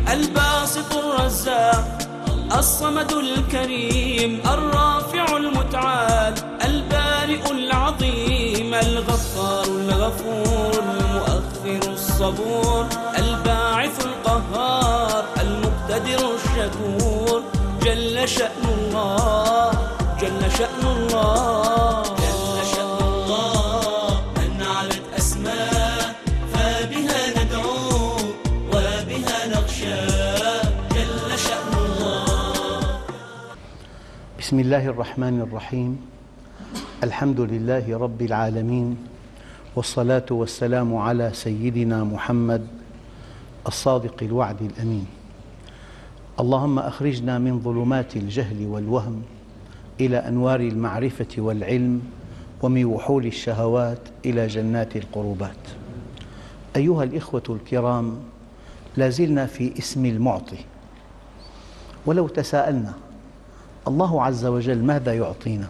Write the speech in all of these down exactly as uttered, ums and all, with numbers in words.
الباسط الرزاق الصمد الكريم الرافع المتعال البارئ العظيم الغفار الغفور المؤخر الصبور الباعث القهار المقتدر الشكور جل شأن الله جل شأن الله جل شأن الله من علت أسماء فبها ندعو وبها نخشى جل شأن الله. بسم الله الرحمن الرحيم. الحمد لله رب العالمين، والصلاة والسلام على سيدنا محمد الصادق الوعد الأمين. اللهم أخرجنا من ظلمات الجهل والوهم إلى أنوار المعرفة والعلم، ومن وحول الشهوات إلى جنات القربات. أيها الإخوة الكرام، لازلنا في اسم المعطي. ولو تساءلنا الله عز وجل ماذا يعطينا؟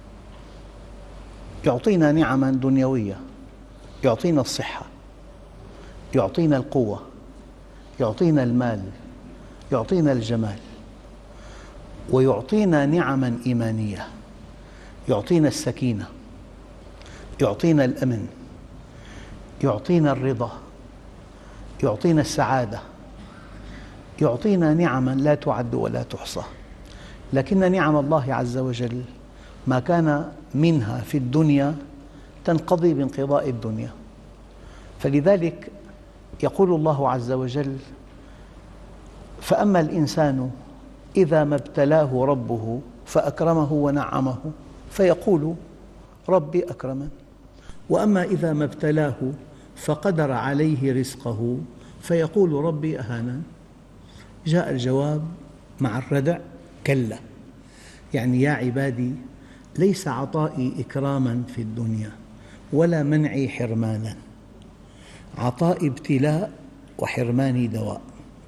يعطينا نعما دنيوية، يعطينا الصحة، يعطينا القوة، يعطينا المال، يعطينا الجمال، ويعطينا نعما إيمانية، يعطينا السكينة، يعطينا الأمن، يعطينا الرضا، يعطينا السعادة، يعطينا نعما لا تعد ولا تحصى. لكن نعم الله عز وجل ما كان منها في الدنيا تنقضي بانقضاء الدنيا. فلذلك يقول الله عز وجل: فأما الإنسان إذا ما ابتلاه ربه فأكرمه ونعمه فيقول ربي أكرمن، وأما إذا ما ابتلاه فقدر عليه رزقه فيقول ربي أهانن. جاء الجواب مع الردع: كلا. يعني يا عبادي، ليس عطائي إكراما في الدنيا ولا منعي حرمانا، عطائي ابتلاء وحرماني دواء.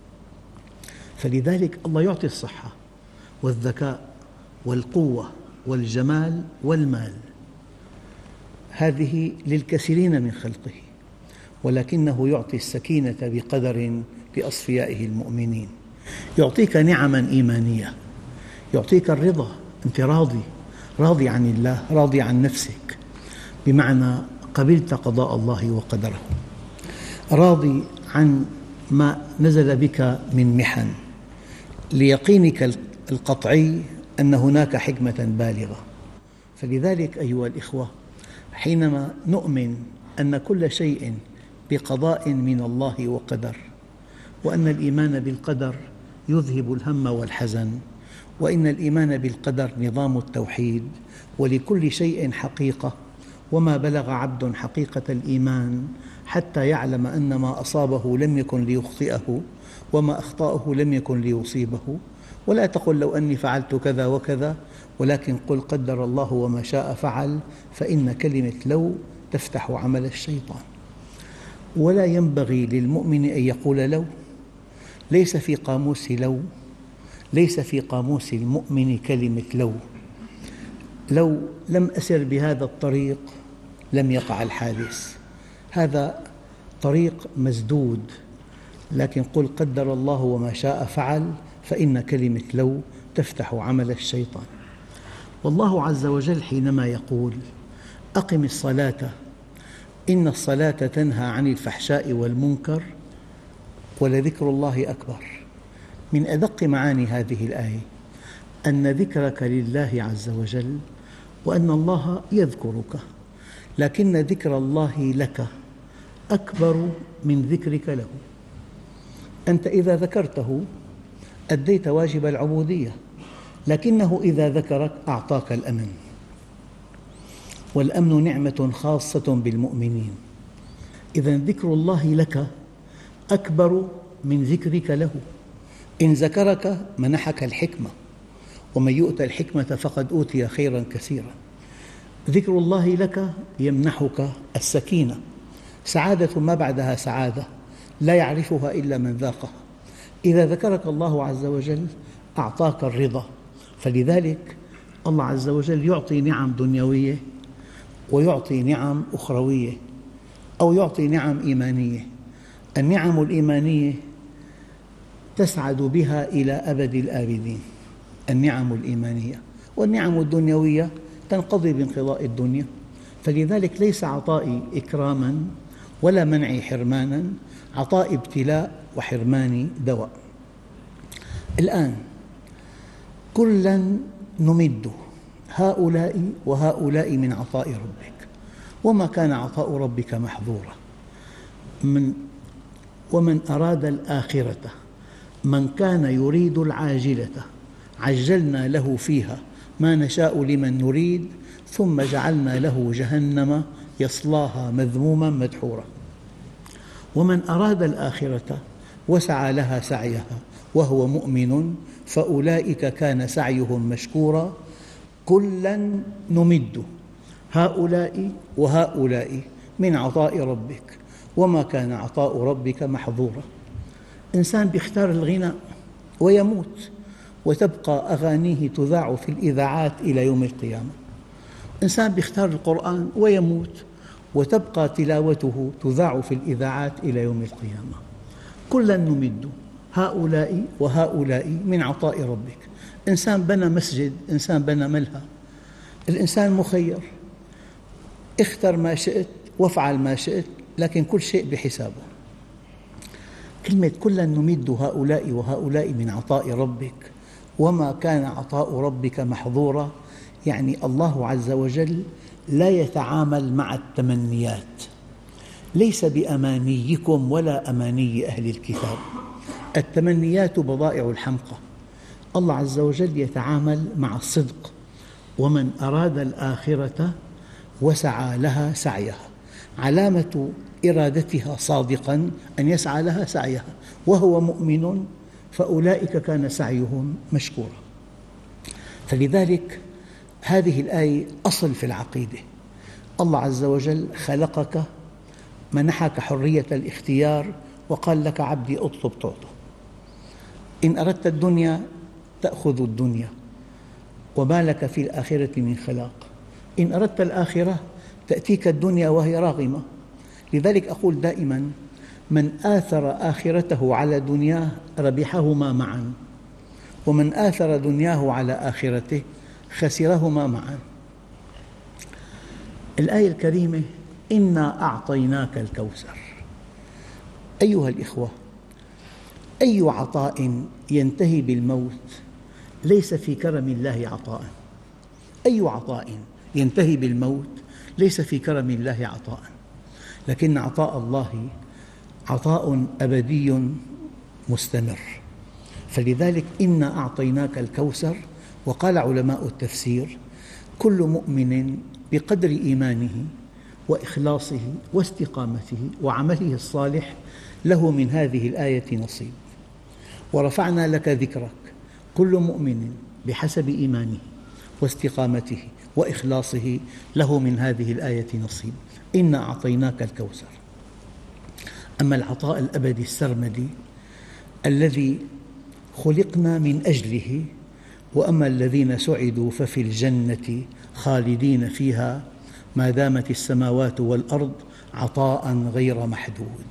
فلذلك الله يعطي الصحة والذكاء والقوة والجمال والمال، هذه للكثيرين من خلقه، ولكنه يعطي السكينة بقدر لأصفيائه المؤمنين. يعطيك نعما إيمانية، يعطيك الرضا، أنت راضي راضي عن الله، راضي عن نفسك، بمعنى قبلت قضاء الله وقدره، راضي عن ما نزل بك من محن، ليقينك القطعي أن هناك حكمة بالغة. فلذلك أيها الإخوة، حينما نؤمن أن كل شيء بقضاء من الله وقدر، وأن الإيمان بالقدر يذهب الهم والحزن، وإن الإيمان بالقدر نظام التوحيد، ولكل شيء حقيقة، وما بلغ عبد حقيقة الإيمان حتى يعلم أن ما أصابه لم يكن ليخطئه، وما أخطأه لم يكن ليصيبه. ولا تقل لو أني فعلت كذا وكذا، ولكن قل قدر الله وما شاء فعل، فإن كلمة لو تفتح عمل الشيطان. ولا ينبغي للمؤمن أن يقول لو، ليس في قاموس لو، ليس في قاموس المؤمن كلمة لو. لو لم أسر بهذا الطريق لم يقع الحادث، هذا طريق مسدود. لكن قل قدر الله وما شاء فعل، فإن كلمة لو تفتح عمل الشيطان. والله عز وجل حينما يقول أقم الصلاة إن الصلاة تنهى عن الفحشاء والمنكر ولذكر الله أكبر، من أدق معاني هذه الآية أن ذكرك لله عز وجل، وأن الله يذكرك، لكن ذكر الله لك أكبر من ذكرك له. أنت إذا ذكرته أديت واجب العبودية، لكنه إذا ذكرك أعطاك الأمن، والأمن نعمة خاصة بالمؤمنين. إذن ذكر الله لك أكبر من ذكرك له. إن ذكرك منحك الحكمة، ومن يؤت الحكمة فقد أوتي خيرا كثيرا. ذكر الله لك يمنحك السكينة، سعادة ما بعدها سعادة لا يعرفها إلا من ذاقها. إذا ذكرك الله عز وجل أعطاك الرضا. فلذلك الله عز وجل يعطي نعم دنيوية ويعطي نعم أخروية، أو يعطي نعم إيمانية. النعم الإيمانية تسعد بها إلى أبد الآبدين، النعم الإيمانية. والنعم الدنيوية تنقضي بانقضاء الدنيا، فلذلك ليس عطائي إكراما ولا منعي حرمانا، عطائي ابتلاء وحرماني دواء. الآن كلا نمد هؤلاء وهؤلاء من عطاء ربك، وما كان عطاء ربك محظورا. من ومن أراد الآخرة من كان يريد العاجلة عجلنا له فيها ما نشاء لمن نريد ثم جعلنا له جهنم يصلاها مذموما مدحورا. ومن أراد الآخرة وسعى لها سعيها وهو مؤمن فأولئك كان سعيهم مشكورا. كلا نمد هؤلاء وهؤلاء من عطاء ربك، وما كان عطاء ربك محظورا. إنسان يختار الغناء ويموت وتبقى أغانيه تذاع في الإذاعات إلى يوم القيامة. إنسان يختار القرآن ويموت وتبقى تلاوته تذاع في الإذاعات إلى يوم القيامة. كلا نمد هؤلاء وهؤلاء من عطاء ربك. إنسان بنى مسجد، إنسان بنى ملهى، الإنسان مخير، اختر ما شئت وافعل ما شئت، لكن كل شيء بحسابه. كلمة كلا نمد هؤلاء وهؤلاء من عطاء ربك وما كان عطاء ربك محظورا، يعني الله عز وجل لا يتعامل مع التمنيات، ليس بأمانيكم ولا أماني أهل الكتاب. التمنيات بضائع الحمقى، الله عز وجل يتعامل مع الصدق. ومن أراد الآخرة وسعى لها سعيها، علامة إرادتها صادقاً أن يسعى لها سعيها وهو مؤمن فأولئك كان سعيهم مشكورا. فلذلك هذه الآية أصل في العقيدة. الله عز وجل خلقك، منحك حرية الاختيار، وقال لك عبدي اطلب تعطى. إن أردت الدنيا تأخذ الدنيا وما لك في الآخرة من خلاق، إن أردت الآخرة تأتيك الدنيا وهي راغمة. لذلك أقول دائماً من آثر آخرته على دنياه ربحهما معاً، ومن آثر دنياه على آخرته خسرهما معاً. الآية الكريمة إنا أعطيناك الكوثر. أيها الإخوة، أي عطاء ينتهي بالموت ليس في كرم الله عطاء. أي عطاء ينتهي بالموت ليس في كرم الله عطاء، لكن عطاء الله عطاء أبدي مستمر. فلذلك إنا أعطيناك الكوثر. وقال علماء التفسير كل مؤمن بقدر إيمانه وإخلاصه واستقامته وعمله الصالح له من هذه الآية نصيب. ورفعنا لك ذكرك، كل مؤمن بحسب إيمانه واستقامته وإخلاصه له من هذه الآية نصيب. إنا أعطيناك الكوثر. أما العطاء الأبدي السرمدي الذي خلقنا من أجله، وأما الذين سعدوا ففي الجنة خالدين فيها ما دامت السماوات والأرض عطاء غير محدود.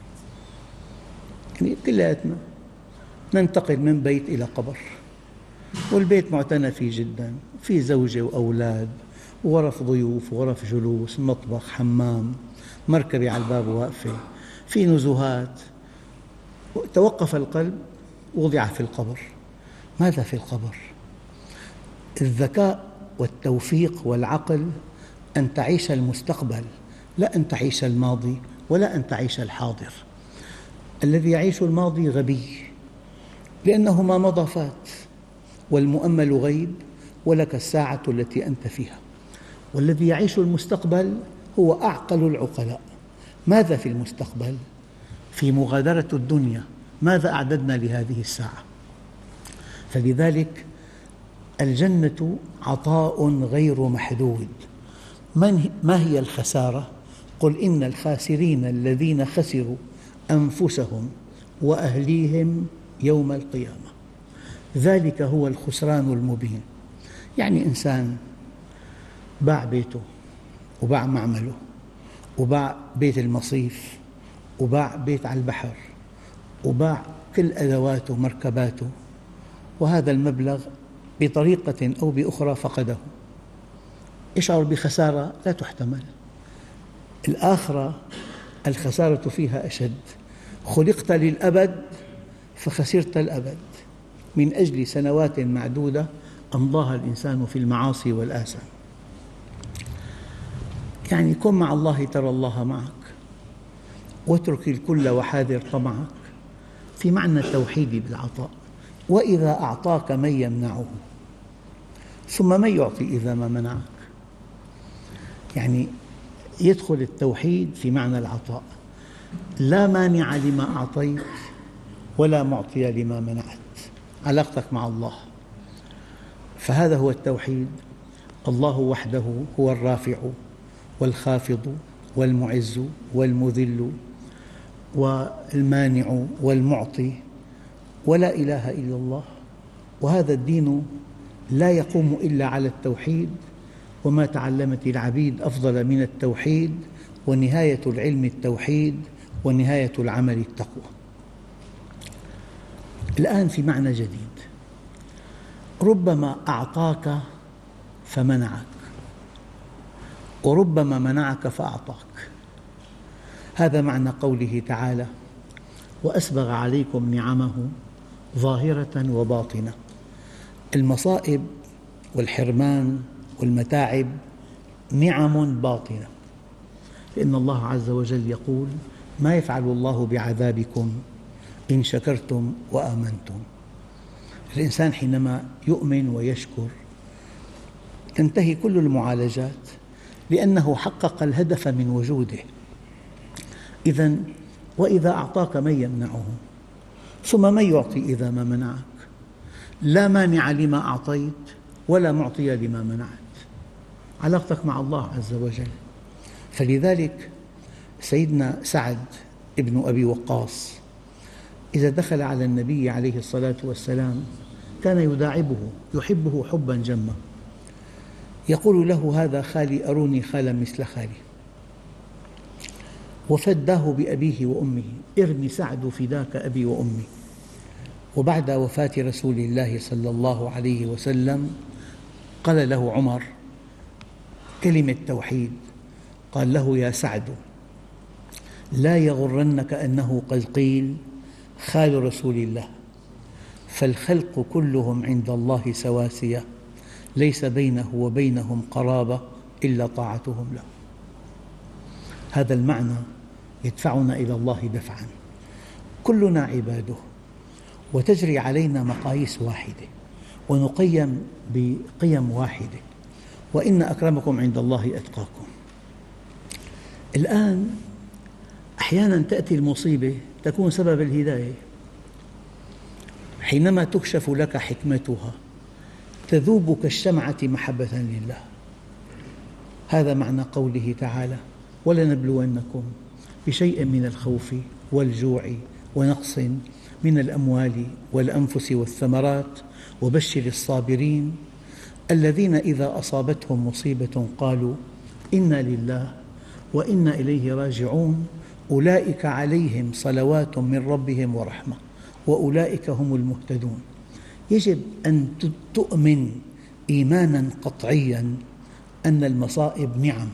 يعني كلياتنا ننتقل من بيت إلى قبر، والبيت معتنى فيه جدا، فيه زوجة وأولاد وغرف ضيوف وغرف جلوس، مطبخ، حمام، مركبة على الباب واقفة، في نزهات. توقف القلب ووضع في القبر. ماذا في القبر؟ الذكاء والتوفيق والعقل أن تعيش المستقبل، لا أن تعيش الماضي ولا أن تعيش الحاضر. الذي يعيش الماضي غبي، لأنه ما مضى فات، والمؤمل غيب ولك الساعة التي أنت فيها. والذي يعيش المستقبل هو أعقل العقلاء. ماذا في المستقبل؟ في مغادرة الدنيا، ماذا أعددنا لهذه الساعة؟ فلذلك الجنة عطاء غير محدود. ما هي الخسارة؟ قل إن الخاسرين الذين خسروا أنفسهم وأهليهم يوم القيامة، ذلك هو الخسران المبين. يعني إنسان باع بيته وباع معمله وباع بيت المصيف وباع بيت على البحر وباع كل أدواته ومركباته، وهذا المبلغ بطريقة أو بأخرى فقده، يشعر بخسارة لا تحتمل. الآخرة الخسارة فيها أشد، خلقت للأبد فخسرت الأبد من أجل سنوات معدودة أمضاها الإنسان في المعاصي والآثام. يعني كن مع الله ترى الله معك، واترك الكل وحاذر طمعك، في معنى التوحيد بالعطاء. وإذا أعطاك من يمنعه، ثم من يعطي إذا ما منعك. يعني يدخل التوحيد في معنى العطاء، لا مانع لما أعطيت ولا معطي لما منعت، علاقتك مع الله. فهذا هو التوحيد. الله وحده هو الرافع والخافض والمعز والمذل والمانع والمعطي، ولا إله إلا الله. وهذا الدين لا يقوم إلا على التوحيد، وما تعلمت العبيد أفضل من التوحيد، ونهاية العلم التوحيد، ونهاية العمل التقوى. الآن في معنى جديد، ربما أعطاك فمنعك، وربما منعك فأعطاك. هذا معنى قوله تعالى: وأسبغ عليكم نعمه ظاهرة وباطنة. المصائب والحرمان والمتاعب نعم باطنة، لأن الله عز وجل يقول: ما يفعل الله بعذابكم إن شكرتم وآمنتم. الإنسان حينما يؤمن ويشكر تنتهي كل المعالجات، لأنه حقق الهدف من وجوده. إذن وإذا أعطاك من يمنعه، ثم من يعطي إذا ما منعك. لا مانع لما أعطيت ولا معطي لما منعت، علاقتك مع الله عز وجل. فلذلك سيدنا سعد ابن أبي وقاص إذا دخل على النبي عليه الصلاة والسلام كان يداعبه، يحبه حبا جما، يقول له: هذا خالي، أروني خالا مثل خالي. وفداه بأبيه وأمه: ارمي سعد فداك أبي وأمي. وبعد وفاة رسول الله صلى الله عليه وسلم قال له عمر كلمة توحيد، قال له: يا سعد، لا يغرنك أنه قد قيل خال رسول الله، فالخلق كلهم عند الله سواسية، ليس بينه وبينهم قرابة إلا طاعتهم له. هذا المعنى يدفعنا إلى الله دفعاً. كلنا عباده، وتجري علينا مقاييس واحدة، ونقيم بقيم واحدة، وإن أكرمكم عند الله أتقاكم. الآن أحياناً تأتي المصيبة تكون سبب الهداية، حينما تكشف لك حكمتها تذوب كالشمعة محبة لله. هذا معنى قوله تعالى: ولنبلونكم بشيء من الخوف والجوع ونقص من الأموال والأنفس والثمرات وبشر الصابرين الذين إذا أصابتهم مصيبة قالوا إنا لله وإنا إليه راجعون أولئك عليهم صلوات من ربهم ورحمة وأولئك هم المهتدون. يجب أن تؤمن إيمانا قطعيا أن المصائب نعم،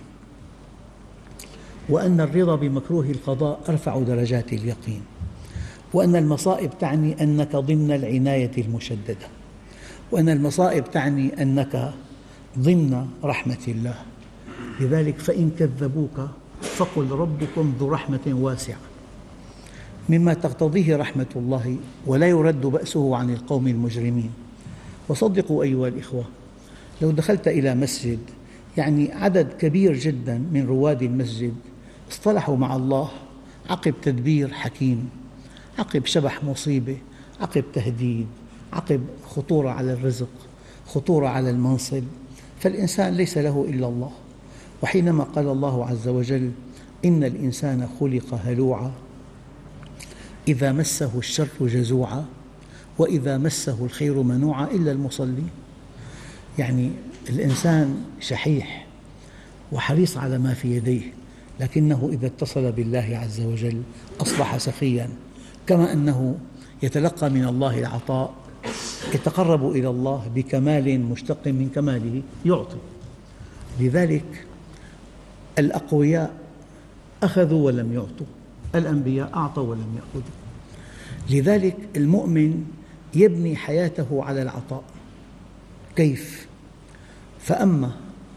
وأن الرضا بمكروه القضاء أرفع درجات اليقين، وأن المصائب تعني أنك ضمن العناية المشددة، وأن المصائب تعني أنك ضمن رحمة الله. لذلك فإن كذبوك فقل ربكم ذو رحمة واسعة، مما تقتضيه رحمة الله ولا يرد بأسه عن القوم المجرمين. وصدقوا أيها الإخوة، لو دخلت إلى مسجد يعني عدد كبير جدا من رواد المسجد اصطلحوا مع الله عقب تدبير حكيم، عقب شبح مصيبة، عقب تهديد، عقب خطورة على الرزق، خطورة على المنصب، فالإنسان ليس له إلا الله. وحينما قال الله عز وجل: إن الإنسان خلق هلوعا إذا مسه الشر جزوعا وإذا مسه الخير منوعا إلا المصلين. يعني الإنسان شحيح وحريص على ما في يديه، لكنه إذا اتصل بالله عز وجل أصبح سخياً، كما أنه يتلقى من الله العطاء يتقرب إلى الله بكمال مشتق من كماله، يعطي. لذلك الأقوياء أخذوا ولم يعطوا، الأنبياء أعطوا ولم يأخذوا. لذلك المؤمن يبني حياته على العطاء. كيف؟ فأما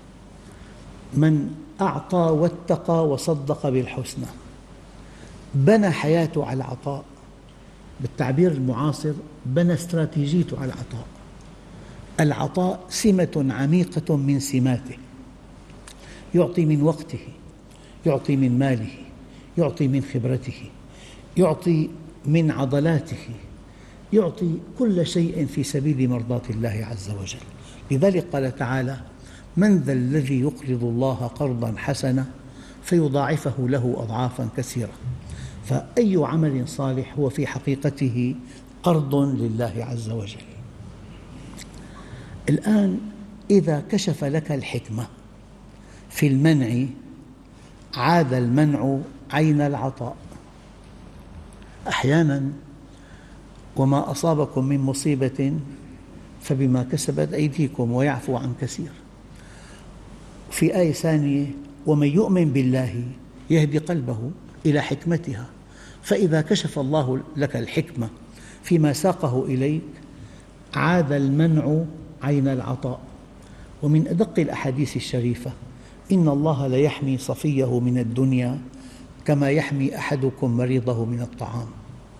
من أعطى واتقى وصدق بالحسنى بنى حياته على العطاء، بالتعبير المعاصر بنى استراتيجيته على العطاء. العطاء سمة عميقة من سماته، يعطي من وقته، يعطي من ماله، يعطي من خبرته، يعطي من عضلاته، يعطي كل شيء في سبيل مرضاة الله عز وجل. لذلك قال تعالى: من ذا الذي يقرض الله قرضا حسنا فيضاعفه له أضعافا كثيرة. فأي عمل صالح هو في حقيقته قرض لله عز وجل. الآن إذا كشف لك الحكمة في المنع عاد المنع عين العطاء. أحياناً وما أصابكم من مصيبة فبما كسبت أيديكم ويعفو عن كثير. في آية ثانية: ومن يؤمن بالله يهدي قلبه إلى حكمتها. فإذا كشف الله لك الحكمة فيما ساقه إليك عاد المنع عين العطاء. ومن أدق الأحاديث الشريفة: إن الله ليحمي صفيه من الدنيا كما يحمي أحدكم مريضه من الطعام.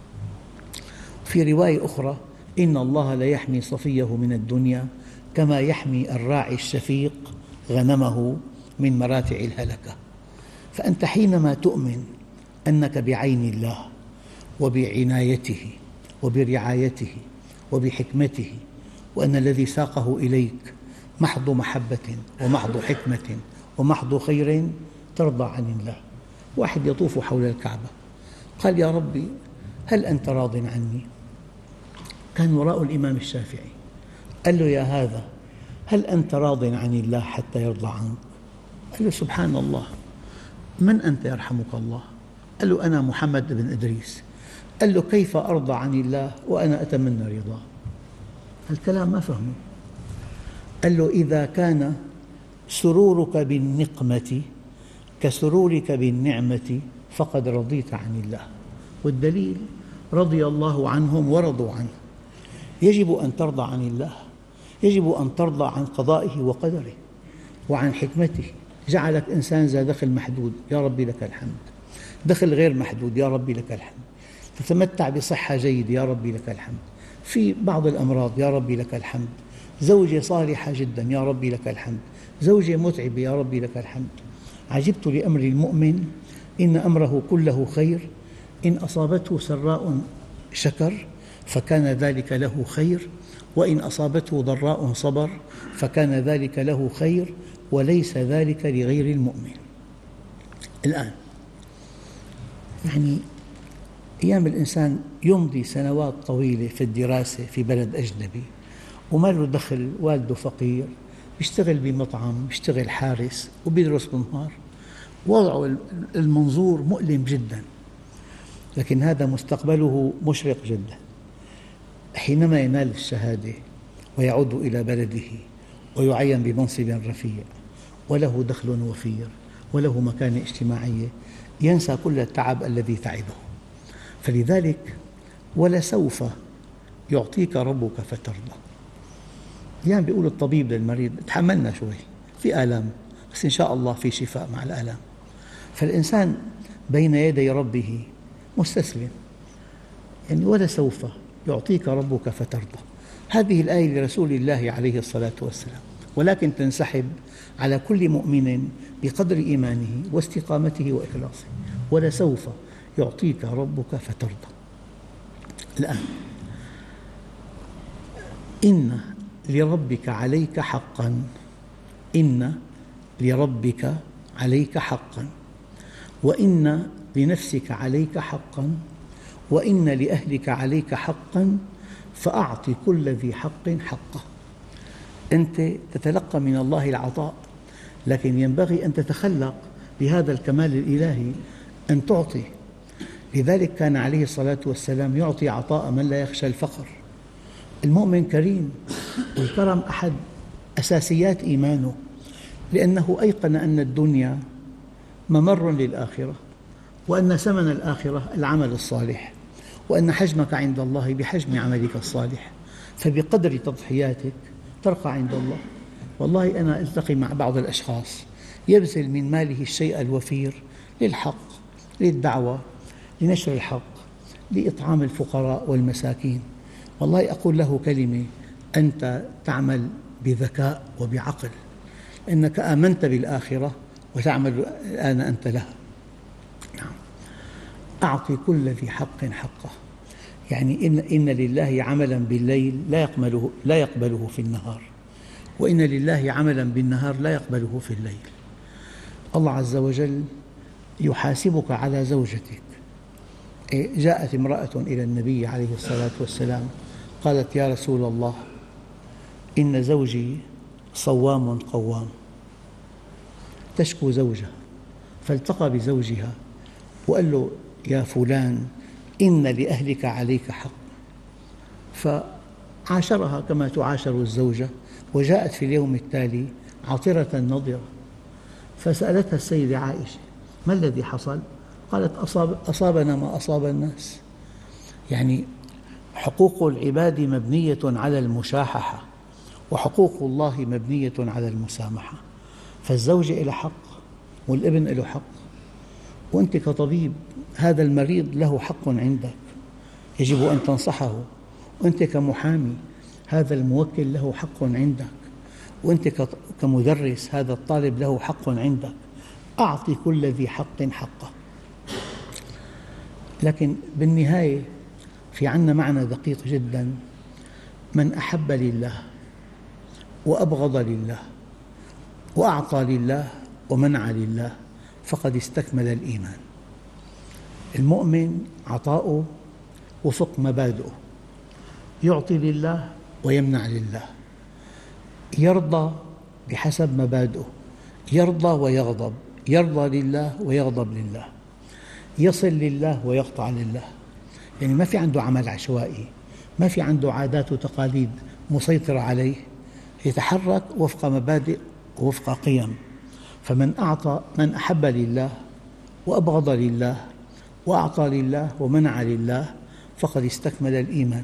في رواية أخرى: إن الله ليحمي صفيه من الدنيا كما يحمي الراعي الشفيق غنمه من مراتع الهلكة. فأنت حينما تؤمن أنك بعين الله وبعنايته وبرعايته وبحكمته، وأن الذي ساقه إليك محض محبة ومحض حكمة ومحض خير، ترضى عن الله. واحد يطوف حول الكعبة قال: يا ربي هل أنت راض عني؟ كان وراء الإمام الشافعي، قال له: يا هذا هل أنت راض عن الله حتى يرضى عنك؟ قال له: سبحان الله، من أنت يرحمك الله؟ قال له: أنا محمد بن إدريس. قال له: كيف أرضى عن الله وأنا أتمنى رضاه؟ الكلام ما فهمه. قال له: إذا كان سرورك بالنقمة كسرورك بالنعمة فقد رضيت عن الله. والدليل: رضي الله عنهم ورضوا عنه. يجب أن ترضى عن الله، يجب أن ترضى عن قضائه وقدره وعن حكمته. جعلك إنسان ذا دخل محدود، يا ربي لك الحمد. دخل غير محدود، يا ربي لك الحمد. تتمتع بصحة جيدة، يا ربي لك الحمد. في بعض الأمراض، يا ربي لك الحمد. زوجة صالحة جدا، يا ربي لك الحمد. زوجة متعبة، يا ربي لك الحمد. عجبت لأمر المؤمن إن أمره كله خير، إن أصابته سراء شكر فكان ذلك له خير، وإن أصابته ضراء صبر فكان ذلك له خير، وليس ذلك لغير المؤمن. الآن يعني أيام الإنسان يمضي سنوات طويلة في الدراسة في بلد أجنبي وما له دخل، والده فقير، يشتغل بمطعم، يشتغل حارس وبيدرس بالنهار، وضعه المنظور مؤلم جدا، لكن هذا مستقبله مشرق جدا. حينما ينال الشهادة ويعود إلى بلده ويعين بمنصب رفيع وله دخل وفير وله مكانة اجتماعية، ينسى كل التعب الذي تعبه. فلذلك ولسوف يعطيك ربك فترضى. يعني بيقول الطبيب للمريض: تحملنا شوي، في آلام بس إن شاء الله في شفاء مع الآلام. فالإنسان بين يدي ربه مستسلم، يعني ولسوف يعطيك ربك فترضى. هذه الآية لرسول الله عليه الصلاة والسلام، ولكن تنسحب على كل مؤمن بقدر إيمانه واستقامته وإخلاصه. ولسوف يعطيك ربك فترضى. الآن إن لربك عليك حقا، إن لربك عليك حقا، وإن لنفسك عليك حقا، وإن لأهلك عليك حقا، فأعط كل ذي حق حقه. أنت تتلقى من الله العطاء، لكن ينبغي أن تتخلق بهذا الكمال الإلهي، أن تعطي. لذلك كان عليه الصلاة والسلام يعطي عطاء من لا يخشى الفقر. المؤمن كريم، والكرم أحد أساسيات إيمانه، لأنه أيقن أن الدنيا ممر للآخرة، وأن ثمن الآخرة العمل الصالح، وأن حجمك عند الله بحجم عملك الصالح، فبقدر تضحياتك ترقى عند الله. والله أنا ألتقي مع بعض الأشخاص يبذل من ماله الشيء الوفير للحق، للدعوة، لنشر الحق، لإطعام الفقراء والمساكين. والله أقول له كلمة: أنت تعمل بذكاء وبعقل، إنك آمنت بالآخرة وتعمل الآن أنت لها. نعم. أعطي كل ذي حق حقه، يعني إن, إن لله عملا بالليل لا يقبله, لا يقبله في النهار، وإن لله عملا بالنهار لا يقبله في الليل. الله عز وجل يحاسبك على زوجتك. جاءت امرأة إلى النبي عليه الصلاة والسلام قالت: يا رسول الله، إن زوجي صوام قوام. تشكو زوجها، فالتقى بزوجها وقال له: يا فلان، إن لأهلك عليك حق. فعاشرها كما تعاشر الزوجة، وجاءت في اليوم التالي عطرة نضرة، فسألتها السيدة عائشة: ما الذي حصل؟ قالت: أصاب أصابنا ما أصاب الناس. يعني حقوق العباد مبنية على المشاححة، وحقوق الله مبنية على المسامحة. فالزوجة له حق، والابن له حق، وأنت كطبيب هذا المريض له حق عندك يجب أن تنصحه، وأنت كمحامي هذا الموكل له حق عندك، وأنت كمدرس هذا الطالب له حق عندك. أعطي كل ذي حق حقه. لكن بالنهاية في عنا معنى دقيق جدا: من أحب لله وأبغض لله وأعطى لله ومنع لله فقد استكمل الإيمان. المؤمن عطاؤه وفق مبادئه، يعطي لله ويمنع لله، يرضى بحسب مبادئه، يرضى ويغضب، يرضى لله ويغضب لله، يصل لله ويقطع لله. يعني ما في عنده عمل عشوائي، ما في عنده عادات وتقاليد مسيطرة عليه، يتحرك وفق مبادئ ووفق قيم. فمن أعطى من أحب لله وأبغض لله وأعطى لله ومنع لله فقد استكمل الإيمان.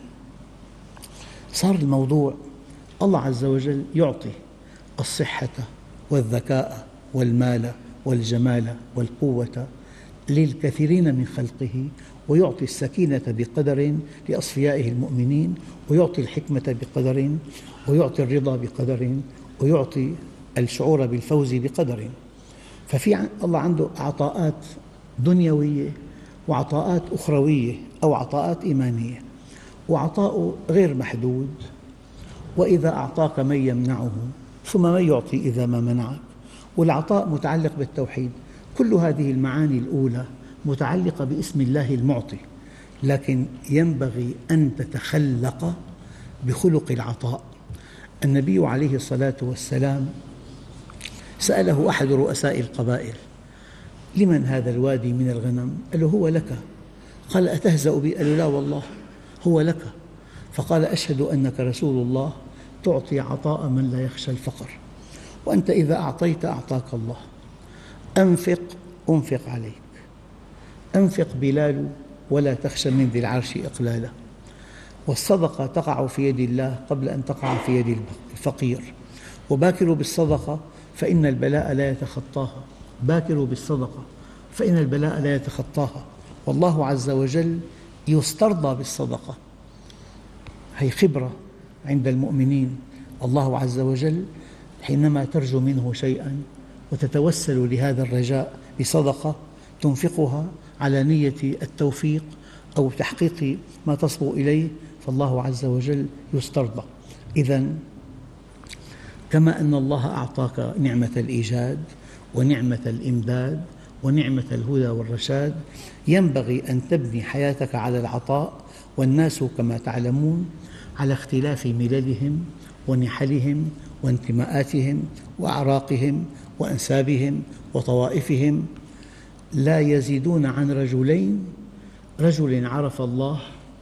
صار الموضوع الله عز وجل يعطي الصحة والذكاء والمال والجمال والقوة للكثيرين من خلقه، ويعطي السكينة بقدر لأصفيائه المؤمنين، ويعطي الحكمة بقدر، ويعطي الرضا بقدر، ويعطي الشعور بالفوز بقدر. ففي الله عنده عطاءات دنيوية وعطاءات أخروية أو عطاءات إيمانية، وعطاء غير محدود: وإذا أعطاك من يمنعه ثم من يعطي إذا ما منعك. والعطاء متعلق بالتوحيد. كل هذه المعاني الأولى متعلقة باسم الله المعطي، لكن ينبغي أن تتخلق بخلق العطاء. النبي عليه الصلاة والسلام سأله أحد رؤساء القبائل: لمن هذا الوادي من الغنم؟ قال له: هو لك. قال: أتهزأ بي؟ قال له: لا والله هو لك. فقال: أشهد أنك رسول الله تعطي عطاء من لا يخشى الفقر، وأنت إذا أعطيت أعطاك الله. أنفق أنفق عليك، أنفق بلال ولا تخشى من ذي العرش إقلالا. والصدقة تقع في يد الله قبل أن تقع في يد الفقير. وباكروا بالصدقة فإن البلاء لا يتخطاها، باكروا بالصدقة فإن البلاء لا يتخطاها. والله عز وجل يسترضى بالصدقة. هي خبرة عند المؤمنين. الله عز وجل حينما ترجو منه شيئا وتتوسل لهذا الرجاء بصدقة تنفقها على نية التوفيق أو تحقيق ما تصبو إليه، فالله عز وجل يسترضى. إذن كما أن الله أعطاك نعمة الإيجاد ونعمة الإمداد ونعمة الهدى والرشاد، ينبغي أن تبني حياتك على العطاء. والناس كما تعلمون على اختلاف مللهم ونحلهم وانتماءاتهم وأعراقهم وأنسابهم وطوائفهم، لا يزيدون عن رجلين رجل عرف الله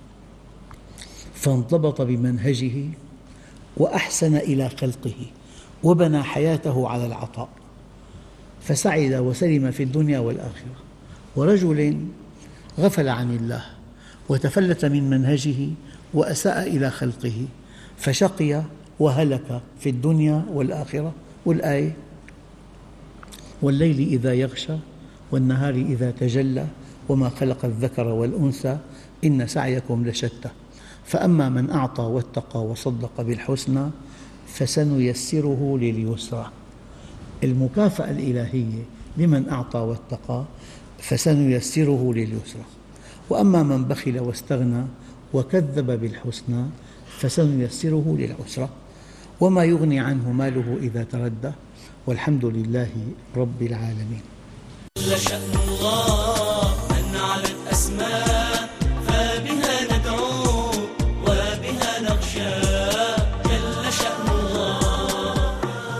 فانضبط بمنهجه وأحسن إلى خلقه وبنى حياته على العطاء فسعد وسلم في الدنيا والآخرة. ورجل غفل عن الله وتفلت من منهجه وأساء إلى خلقه فشقي وهلك في الدنيا والآخرة. والآية: والليل إذا يغشى والنهار إذا تجلى وما خلق الذكر والأنثى إن سعيكم لشتى فأما من أعطى واتقى وصدق بالحسنى فسنيسره لليسرى. المكافأة الإلهية لمن أعطى واتقى فسنيسره لليسرى. وأما من بخل واستغنى وكذب بالحسنى فسنيسره للعسرى. وما يغني عنه ماله إذا تردى والحمد لله رب العالمين. جل شأن الله أن علت أسماء فبها ندعو وبها نخشى. جل شأن الله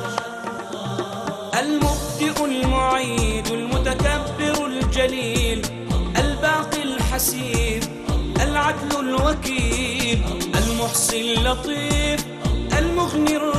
المبدئ المعيد المتكبر الجليل الباقي الحسيب العدل الوكيل المحصي اللطيف المغني